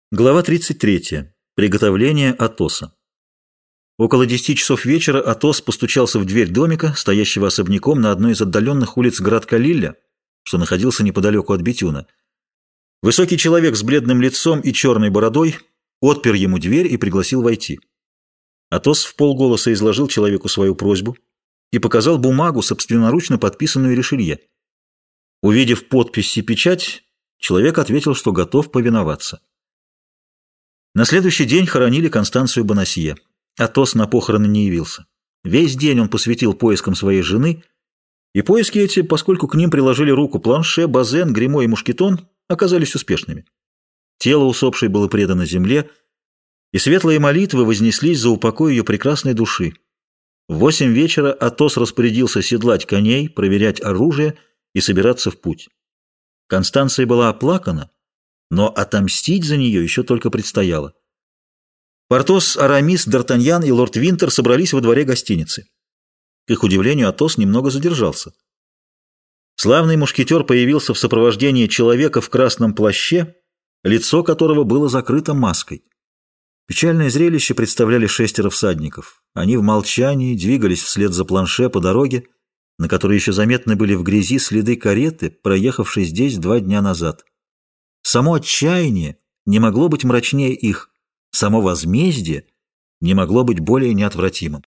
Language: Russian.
Глава 33. Приготовление Атоса. Около 10 часов вечера Атос постучался в дверь домика, стоящего особняком на одной из отдаленных улиц городка Лилля, что находился неподалеку от Бетюна. Высокий человек с бледным лицом и черной бородой отпер ему дверь и пригласил войти. Атос вполголоса изложил человеку свою просьбу и показал бумагу, собственноручно подписанную Ришелье. Увидев подпись и печать, человек ответил, что готов повиноваться. На следующий день хоронили Констанцию Бонасье. Атос на похороны не явился. Весь день он посвятил поискам своей жены, и поиски эти, поскольку к ним приложили руку Планше, Базен, Гримо и Мушкетон, оказались успешными. Тело усопшей было предано земле, и светлые молитвы вознеслись за упокой ее прекрасной души. В 8 вечера Атос распорядился седлать коней, проверять оружие и собираться в путь. Констанция была оплакана, но отомстить за нее еще только предстояло. Портос, Арамис, Д'Артаньян и лорд Винтер собрались во дворе гостиницы. К их удивлению, Атос немного задержался. Славный мушкетер появился в сопровождении человека в красном плаще, лицо которого было закрыто маской. Печальное зрелище представляли 6 всадников. Они в молчании двигались вслед за Планше по дороге, на которой еще заметны были в грязи следы кареты, проехавшей здесь 2 дня назад. Само отчаяние не могло быть мрачнее их, само возмездие не могло быть более неотвратимым.